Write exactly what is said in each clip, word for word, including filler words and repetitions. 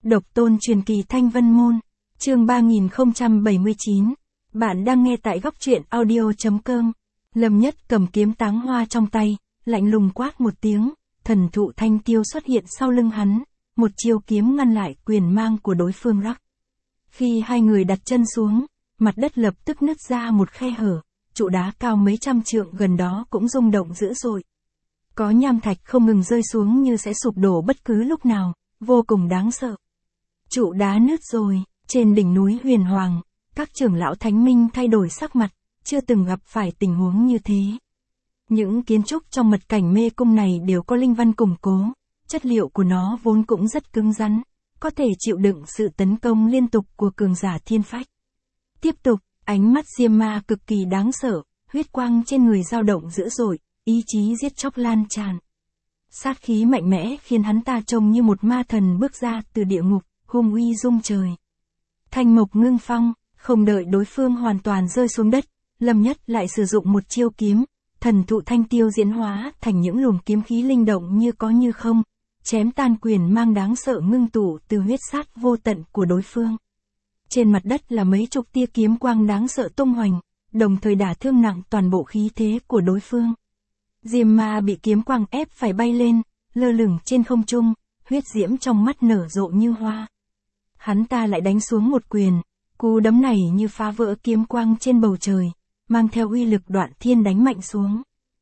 Độc tôn truyền kỳ Thanh Vân Môn, chương ba nghìn không trăm bảy mươi chín. Bạn đang nghe tại góc truyện audio.com. Lâm Nhất cầm kiếm táng hoa trong tay, lạnh lùng quát một tiếng, thần thụ thanh tiêu xuất hiện sau lưng hắn, một chiêu kiếm ngăn lại quyền mang của đối phương rắc. Khi hai người đặt chân xuống, mặt đất lập tức nứt ra một khe hở, trụ đá cao mấy trăm trượng gần đó cũng rung động dữ dội. Có nham thạch không ngừng rơi xuống như sẽ sụp đổ bất cứ lúc nào, vô cùng đáng sợ. Trụ đá nứt rồi, trên đỉnh núi Huyền Hoàng, các trưởng lão thánh minh thay đổi sắc mặt, chưa từng gặp phải tình huống như thế. Những kiến trúc trong mật cảnh mê cung này đều có linh văn củng cố, chất liệu của nó vốn cũng rất cứng rắn, có thể chịu đựng sự tấn công liên tục của cường giả thiên phách. Tiếp tục, ánh mắt Diêm Ma cực kỳ đáng sợ, huyết quang trên người dao động dữ dội, ý chí giết chóc lan tràn. Sát khí mạnh mẽ khiến hắn ta trông như một ma thần bước ra từ địa ngục, hung uy rung trời. Thanh mộc ngưng phong, không đợi đối phương hoàn toàn rơi xuống đất, Lâm Nhất lại sử dụng một chiêu kiếm, thần thụ thanh tiêu diễn hóa thành những luồng kiếm khí linh động như có như không, chém tan quyền mang đáng sợ ngưng tụ từ huyết sát vô tận của đối phương. Trên mặt đất là mấy chục tia kiếm quang đáng sợ tung hoành, đồng thời đả thương nặng toàn bộ khí thế của đối phương. Diêm Ma bị kiếm quang ép phải bay lên, lơ lửng trên không trung, huyết diễm trong mắt nở rộ như hoa. Hắn ta lại đánh xuống một quyền, cú đấm này như phá vỡ kiếm quang trên bầu trời, mang theo uy lực đoạn thiên đánh mạnh xuống.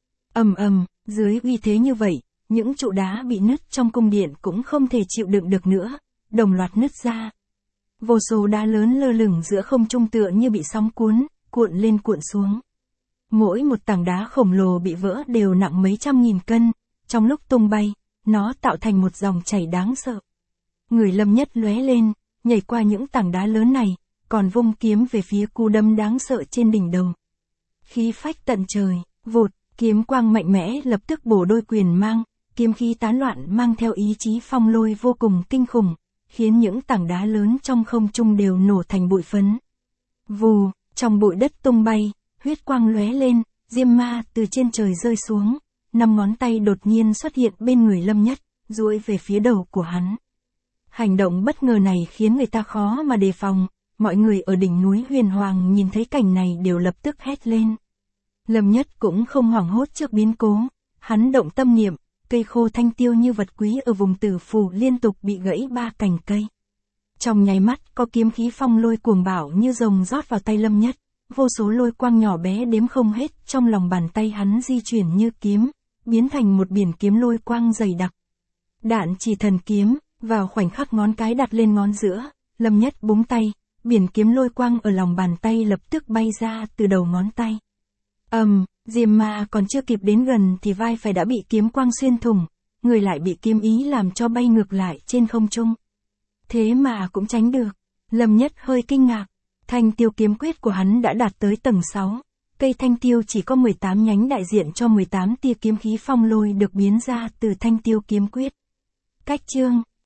Ầm ầm, dưới uy thế như vậy, những trụ đá bị nứt trong cung điện cũng không thể chịu đựng được nữa, đồng loạt nứt ra. Vô số đá lớn lơ lửng giữa không trung tựa như bị sóng cuốn, cuộn lên cuộn xuống. Mỗi một tảng đá khổng lồ bị vỡ đều nặng mấy trăm nghìn cân, trong lúc tung bay, nó tạo thành một dòng chảy đáng sợ. Người Lâm Nhất lóe lên, nhảy qua những tảng đá lớn này, còn vung kiếm về phía cú đấm đáng sợ trên đỉnh đầu. Khí phách tận trời, vụt, kiếm quang mạnh mẽ lập tức bổ đôi quyền mang, kiếm khí tán loạn mang theo ý chí phong lôi vô cùng kinh khủng, khiến những tảng đá lớn trong không trung đều nổ thành bụi phấn. Vù, trong bụi đất tung bay, huyết quang lóe lên, Diêm Ma từ trên trời rơi xuống, năm ngón tay đột nhiên xuất hiện bên người Lâm Nhất, duỗi về phía đầu của hắn. Hành động bất ngờ này khiến người ta khó mà đề phòng, mọi người ở đỉnh núi Huyền Hoàng nhìn thấy cảnh này đều lập tức hét lên. Lâm Nhất cũng không hoảng hốt trước biến cố, hắn động tâm niệm, cây khô thanh tiêu như vật quý ở vùng tử phủ liên tục bị gãy ba cành cây. Trong nháy mắt có kiếm khí phong lôi cuồng bạo như rồng rót vào tay Lâm Nhất, vô số lôi quang nhỏ bé đếm không hết trong lòng bàn tay hắn di chuyển như kiếm, biến thành một biển kiếm lôi quang dày đặc. Đạn chỉ thần kiếm, vào khoảnh khắc ngón cái đặt lên ngón giữa, Lâm Nhất búng tay, biển kiếm lôi quang ở lòng bàn tay lập tức bay ra từ đầu ngón tay. Ầm, um, Diêm Ma còn chưa kịp đến gần thì vai phải đã bị kiếm quang xuyên thủng, người lại bị kiếm ý làm cho bay ngược lại trên không trung. Thế mà cũng tránh được, Lâm Nhất hơi kinh ngạc, thanh tiêu kiếm quyết của hắn đã đạt tới tầng sáu, cây thanh tiêu chỉ có mười tám nhánh đại diện cho mười tám tia kiếm khí phong lôi được biến ra từ thanh tiêu kiếm quyết. Cách chương